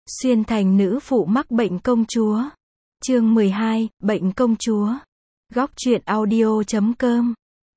Xuyên thành nữ phụ mắc bệnh công chúa. Chương 12, bệnh công chúa. Góc truyện audio.com.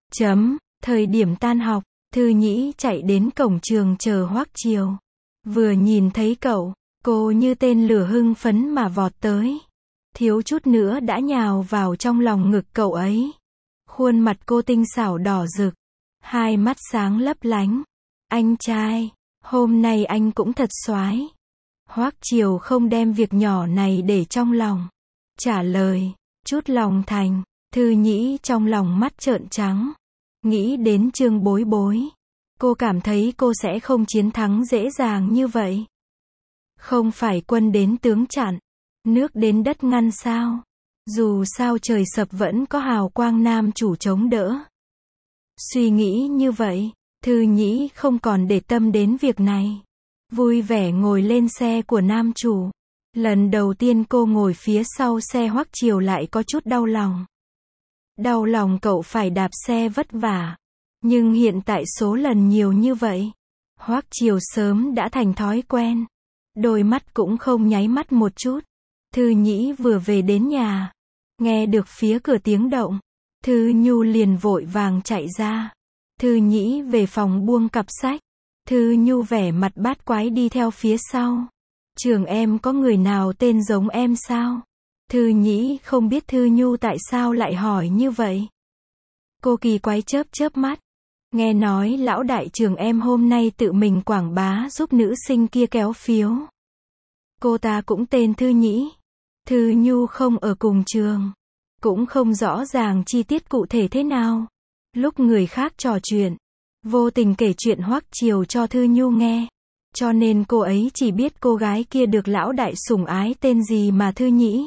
Thời điểm tan học, Thư Nhĩ chạy đến cổng trường chờ Hoắc Triều. Vừa nhìn thấy cậu, cô như tên lửa hưng phấn mà vọt tới. Thiếu chút nữa đã nhào vào trong lòng ngực cậu ấy. Khuôn mặt cô tinh xảo đỏ rực, hai mắt sáng lấp lánh. Anh trai, hôm nay anh cũng thật xoái. Hoắc Triều không đem việc nhỏ này để trong lòng. Trả lời, chút lòng thành. Thư Nhĩ trong lòng mắt trợn trắng. Nghĩ đến Trương Bối Bối. Cô cảm thấy cô sẽ không chiến thắng dễ dàng như vậy. Không phải quân đến tướng chặn, nước đến đất ngăn sao. Dù sao trời sập vẫn có hào quang nam chủ chống đỡ. Suy nghĩ như vậy, Thư Nhĩ không còn để tâm đến việc này. Vui vẻ ngồi lên xe của nam chủ. Lần đầu tiên cô ngồi phía sau xe Hoắc Triều lại có chút đau lòng. Đau lòng cậu phải đạp xe vất vả. Nhưng hiện tại số lần nhiều như vậy, Hoắc Triều sớm đã thành thói quen. Đôi mắt cũng không nháy mắt một chút. Thư Nhĩ vừa về đến nhà, nghe được phía cửa tiếng động, Thư Nhu liền vội vàng chạy ra. Thư Nhĩ về phòng buông cặp sách. Thư Nhu vẻ mặt bát quái đi theo phía sau. Trường em có người nào tên giống em sao? Thư Nhĩ không biết Thư Nhu tại sao lại hỏi như vậy. Cô kỳ quái chớp chớp mắt. Nghe nói lão đại trường em hôm nay tự mình quảng bá giúp nữ sinh kia kéo phiếu. Cô ta cũng tên Thư Nhĩ. Thư Nhu không ở cùng trường, cũng không rõ ràng chi tiết cụ thể thế nào. Lúc người khác trò chuyện, vô tình kể chuyện Hoắc Triều cho Thư Nhu nghe. Cho nên cô ấy chỉ biết cô gái kia được lão đại sủng ái tên gì mà Thư Nhĩ.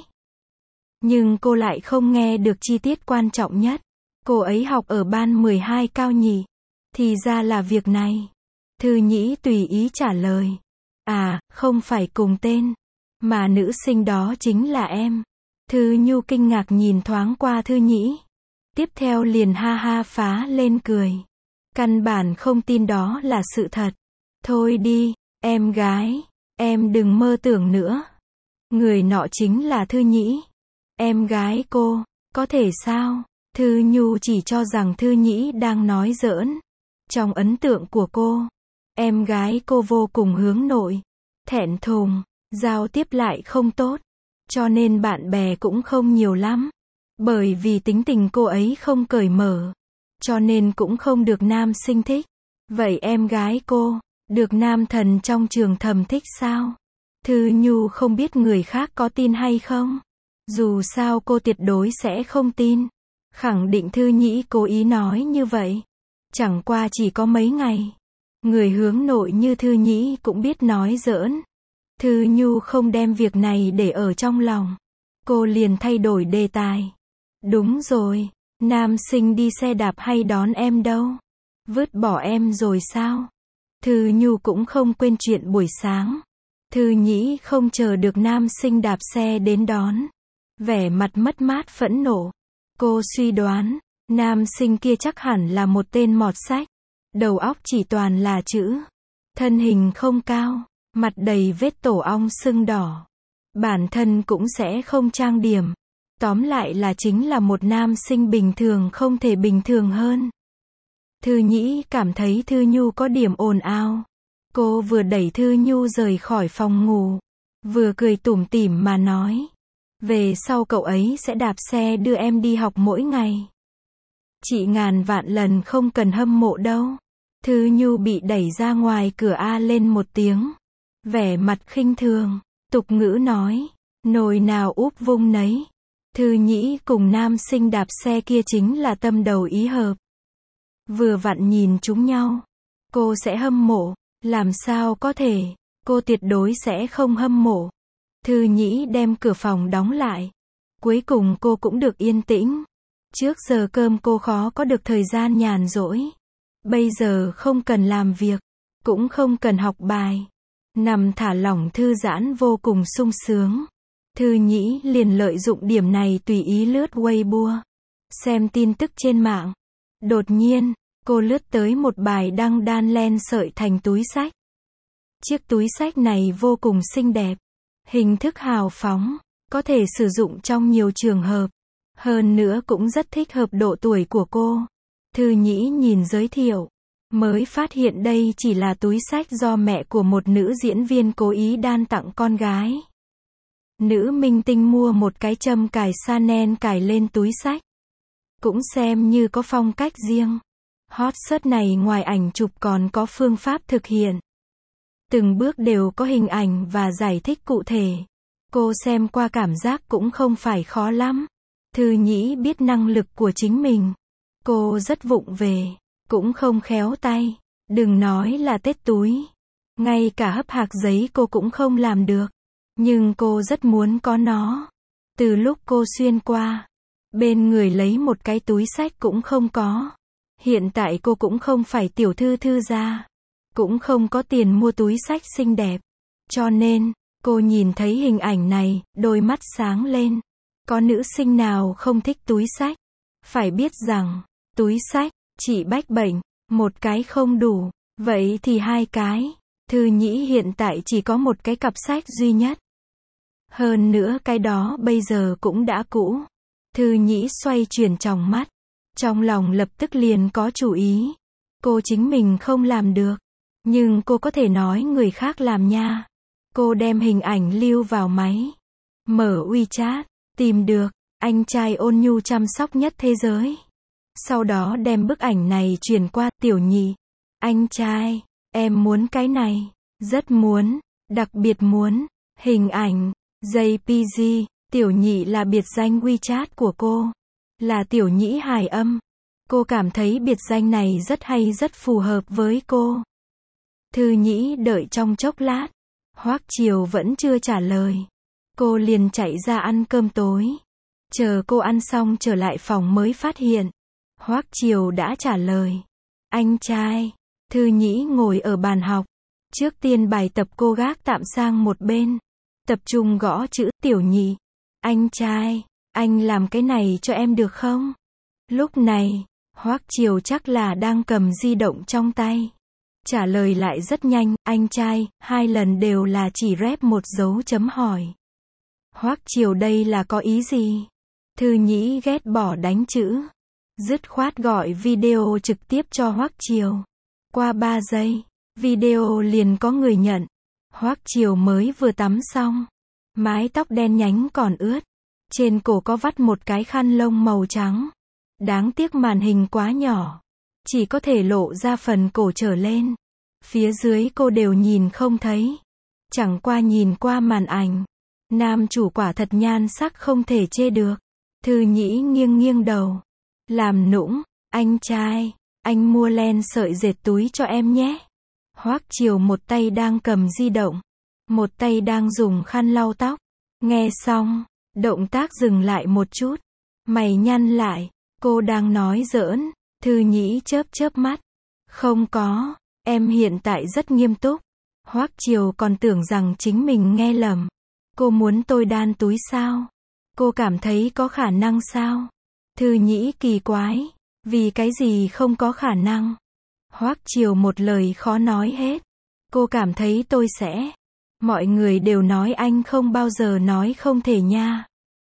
Nhưng cô lại không nghe được chi tiết quan trọng nhất. Cô ấy học ở ban 12 cao nhỉ? Thì ra là việc này. Thư Nhĩ tùy ý trả lời. À, không phải cùng tên. Mà nữ sinh đó chính là em. Thư Nhu kinh ngạc nhìn thoáng qua Thư Nhĩ. Tiếp theo liền ha ha phá lên cười. Căn bản không tin đó là sự thật. Thôi đi, em gái, em đừng mơ tưởng nữa. Người nọ chính là Thư Nhĩ. Em gái cô, có thể sao? Thư Nhu chỉ cho rằng Thư Nhĩ đang nói giỡn. Trong ấn tượng của cô, em gái cô vô cùng hướng nội, thẹn thùng, giao tiếp lại không tốt. Cho nên bạn bè cũng không nhiều lắm. Bởi vì tính tình cô ấy không cởi mở, cho nên cũng không được nam sinh thích. Vậy em gái cô, được nam thần trong trường thầm thích sao? Thư Nhu không biết người khác có tin hay không. Dù sao cô tuyệt đối sẽ không tin. Khẳng định Thư Nhĩ cố ý nói như vậy. Chẳng qua chỉ có mấy ngày. Người hướng nội như Thư Nhĩ cũng biết nói giỡn. Thư Nhu không đem việc này để ở trong lòng. Cô liền thay đổi đề tài. Đúng rồi, nam sinh đi xe đạp hay đón em đâu? Vứt bỏ em rồi sao? Thư Nhu cũng không quên chuyện buổi sáng. Thư Nhĩ không chờ được nam sinh đạp xe đến đón. Vẻ mặt mất mát phẫn nộ. Cô suy đoán, nam sinh kia chắc hẳn là một tên mọt sách. Đầu óc chỉ toàn là chữ. Thân hình không cao, mặt đầy vết tổ ong sưng đỏ. Bản thân cũng sẽ không trang điểm. Tóm lại là chính là một nam sinh bình thường không thể bình thường hơn. Thư Nhĩ cảm thấy Thư Nhu có điểm ồn ào. Cô vừa đẩy Thư Nhu rời khỏi phòng ngủ, vừa cười tủm tỉm mà nói. Về sau cậu ấy sẽ đạp xe đưa em đi học mỗi ngày. Chị ngàn vạn lần không cần hâm mộ đâu. Thư Nhu bị đẩy ra ngoài cửa a lên một tiếng. Vẻ mặt khinh thường, tục ngữ nói, nồi nào úp vung nấy. Thư Nhĩ cùng nam sinh đạp xe kia chính là tâm đầu ý hợp. Vừa vặn nhìn chúng nhau. Cô sẽ hâm mộ, làm sao có thể, cô tuyệt đối sẽ không hâm mộ. Thư Nhĩ đem cửa phòng đóng lại. Cuối cùng cô cũng được yên tĩnh. Trước giờ cơm cô khó có được thời gian nhàn rỗi. Bây giờ không cần làm việc, cũng không cần học bài. Nằm thả lỏng thư giãn vô cùng sung sướng. Thư Nhĩ liền lợi dụng điểm này tùy ý lướt Weibo. Xem tin tức trên mạng. Đột nhiên, cô lướt tới một bài đăng đan len sợi thành túi xách. Chiếc túi xách này vô cùng xinh đẹp. Hình thức hào phóng, có thể sử dụng trong nhiều trường hợp. Hơn nữa cũng rất thích hợp độ tuổi của cô. Thư Nhĩ nhìn giới thiệu, mới phát hiện đây chỉ là túi xách do mẹ của một nữ diễn viên cố ý đan tặng con gái. Nữ minh tinh mua một cái châm cài Chanel cài lên túi xách. Cũng xem như có phong cách riêng. Hot search này ngoài ảnh chụp còn có phương pháp thực hiện. Từng bước đều có hình ảnh và giải thích cụ thể. Cô xem qua cảm giác cũng không phải khó lắm. Thư Nhĩ biết năng lực của chính mình. Cô rất vụng về, cũng không khéo tay. Đừng nói là tết túi. Ngay cả hấp hạc giấy cô cũng không làm được. Nhưng cô rất muốn có nó. Từ lúc cô xuyên qua, bên người lấy một cái túi xách cũng không có. Hiện tại cô cũng không phải tiểu thư thư gia. Cũng không có tiền mua túi xách xinh đẹp. Cho nên, cô nhìn thấy hình ảnh này, đôi mắt sáng lên. Có nữ sinh nào không thích túi xách? Phải biết rằng, túi xách, chỉ bách bệnh, một cái không đủ. Vậy thì hai cái. Thư Nhĩ hiện tại chỉ có một cái cặp sách duy nhất. Hơn nữa cái đó bây giờ cũng đã cũ. Thư Nhĩ xoay chuyển tròng mắt. Trong lòng lập tức liền có chủ ý. Cô chính mình không làm được. Nhưng cô có thể nói người khác làm nha. Cô đem hình ảnh lưu vào máy. Mở WeChat. Tìm được. Anh trai ôn nhu chăm sóc nhất thế giới. Sau đó đem bức ảnh này truyền qua. Tiểu Nhị. Anh trai. Em muốn cái này. Rất muốn. Đặc biệt muốn. Hình ảnh. JPG. Tiểu Nhị là biệt danh WeChat của cô. Là Tiểu Nhĩ hài âm. Cô cảm thấy biệt danh này rất hay, rất phù hợp với cô. Thư Nhĩ đợi trong chốc lát. Hoắc Triều vẫn chưa trả lời. Cô liền chạy ra ăn cơm tối. Chờ cô ăn xong trở lại phòng mới phát hiện. Hoắc Triều đã trả lời. Anh trai. Thư Nhĩ ngồi ở bàn học. Trước tiên bài tập cô gác tạm sang một bên. Tập trung gõ chữ. Tiểu Nhị. Anh trai. Anh làm cái này cho em được không? Lúc này, Hoắc Triều chắc là đang cầm di động trong tay. Trả lời lại rất nhanh. Anh trai. 2 lần đều là chỉ rep một dấu chấm hỏi. Hoắc Triều đây là có ý gì? Thư Nhĩ ghét bỏ đánh chữ. Dứt khoát gọi video trực tiếp cho Hoắc Triều. Qua 3 giây, video liền có người nhận. Hoắc Triều mới vừa tắm xong. Mái tóc đen nhánh còn ướt. Trên cổ có vắt một cái khăn lông màu trắng. Đáng tiếc màn hình quá nhỏ. Chỉ có thể lộ ra phần cổ trở lên. Phía dưới cô đều nhìn không thấy. Chẳng qua nhìn qua màn ảnh. Nam chủ quả thật nhan sắc không thể chê được. Thư Nhĩ nghiêng nghiêng đầu. Làm nũng. Anh trai. Anh mua len sợi dệt túi cho em nhé. Hoắc Triều một tay đang cầm di động. Một tay đang dùng khăn lau tóc. Nghe xong. Động tác dừng lại một chút. Mày nhăn lại. Cô đang nói giỡn. Thư Nhĩ chớp chớp mắt. Không có. Em hiện tại rất nghiêm túc. Hoắc Triều còn tưởng rằng chính mình nghe lầm. Cô muốn tôi đan túi sao? Cô cảm thấy có khả năng sao? Thư Nhĩ kỳ quái. Vì cái gì không có khả năng? Hoắc Triều một lời khó nói hết. Cô cảm thấy tôi sẽ. Mọi người đều nói anh không bao giờ nói không thể nha.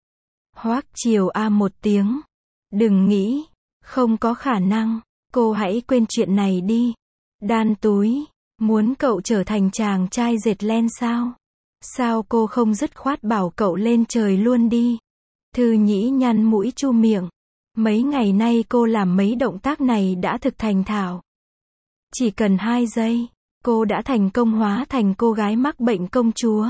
Hoắc Triều a một tiếng. Đừng nghĩ. Không có khả năng. Cô hãy quên chuyện này đi. Đan túi. Muốn cậu trở thành chàng trai dệt len sao? Sao cô không dứt khoát bảo cậu lên trời luôn đi? Thư Nhĩ nhăn mũi chu miệng. Mấy ngày nay cô làm mấy động tác này đã thực thành thạo. Chỉ cần 2 giây, cô đã thành công hóa thành cô gái mắc bệnh công chúa.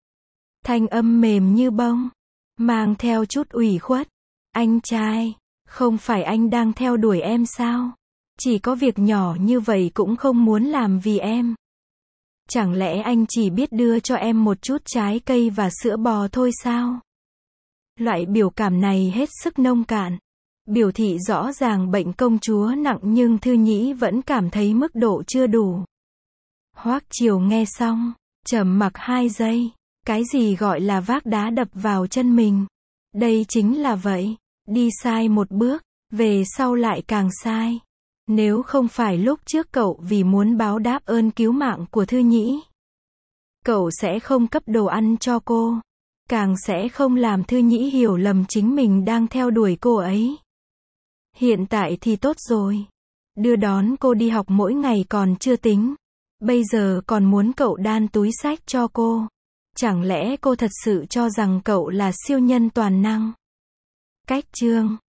Thanh âm mềm như bông, mang theo chút ủy khuất. Anh trai, không phải anh đang theo đuổi em sao? Chỉ có việc nhỏ như vậy cũng không muốn làm vì em. Chẳng lẽ anh chỉ biết đưa cho em một chút trái cây và sữa bò thôi sao? Loại biểu cảm này hết sức nông cạn. Biểu thị rõ ràng bệnh công chúa nặng nhưng Thư Nhĩ vẫn cảm thấy mức độ chưa đủ. Hoắc Triều nghe xong, trầm mặc 2 giây. Cái gì gọi là vác đá đập vào chân mình? Đây chính là vậy. Đi sai một bước, về sau lại càng sai. Nếu không phải lúc trước cậu vì muốn báo đáp ơn cứu mạng của Thư Nhĩ, Cậu sẽ không cấp đồ ăn cho cô. Càng sẽ không làm Thư Nhĩ hiểu lầm chính mình đang theo đuổi cô ấy. Hiện tại thì tốt rồi. Đưa đón cô đi học mỗi ngày còn chưa tính. Bây giờ còn muốn cậu đan túi xách cho cô. Chẳng lẽ cô thật sự cho rằng cậu là siêu nhân toàn năng? Cách chương